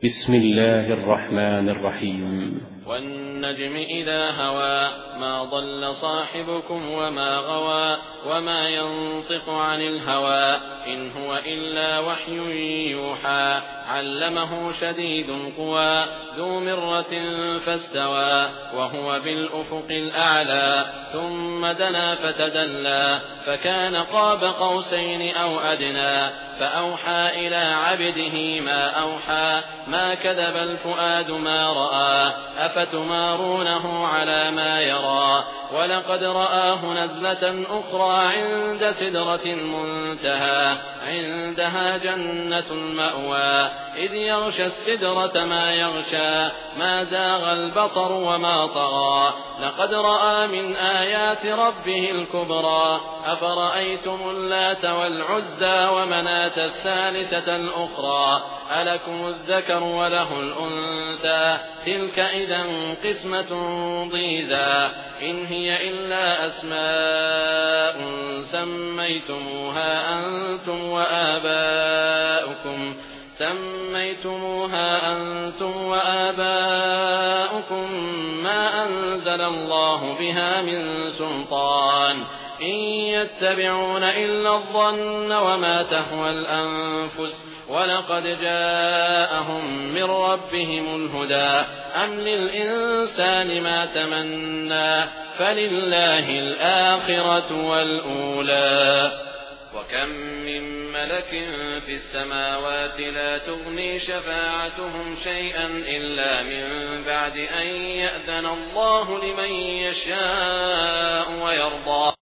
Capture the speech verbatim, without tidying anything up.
بسم الله الرحمن الرحيم. والنجم إذا هوى ما ضل صاحبكم وما غوى وما ينطق عن الهوى إن هو إلا وحي يوحى علمه شديد القوى ذو مرة فاستوى وهو بالأفق الأعلى ثم دنا فتدلى فكان قاب قوسين أو أدنى فأوحى إلى عبده ما أوحى ما كذب الفؤاد ما رأى أفتمارونه على ما يرى ولقد رآه نزلة أخرى عند سدرة المنتهى عندها جنة المأوى إذ يغشى السدرة ما يغشى ما زاغ البصر وما طغى لقد رأى من آيات ربه الكبرى أفرأيتم اللات والعزى ومناة الثالثة الأخرى ألكم الذكر وله الأنثى تلك إذا قسمة ضيزى إن هي إلا أسماء سميتموها أنتم وآباؤكم سميتموها أنتم وآباؤكم ما أنزل الله بها من سلطان إن يتبعون إلا الظن وما تهوى الأنفس ولقد جاءهم من ربهم الهدى أم للإنسان ما تمنى فلله الآخرة والأولى وكم من ملك في السماوات لا تغني شفاعتهم شيئا إلا من بعد أن يأذن الله لمن يشاء ويرضى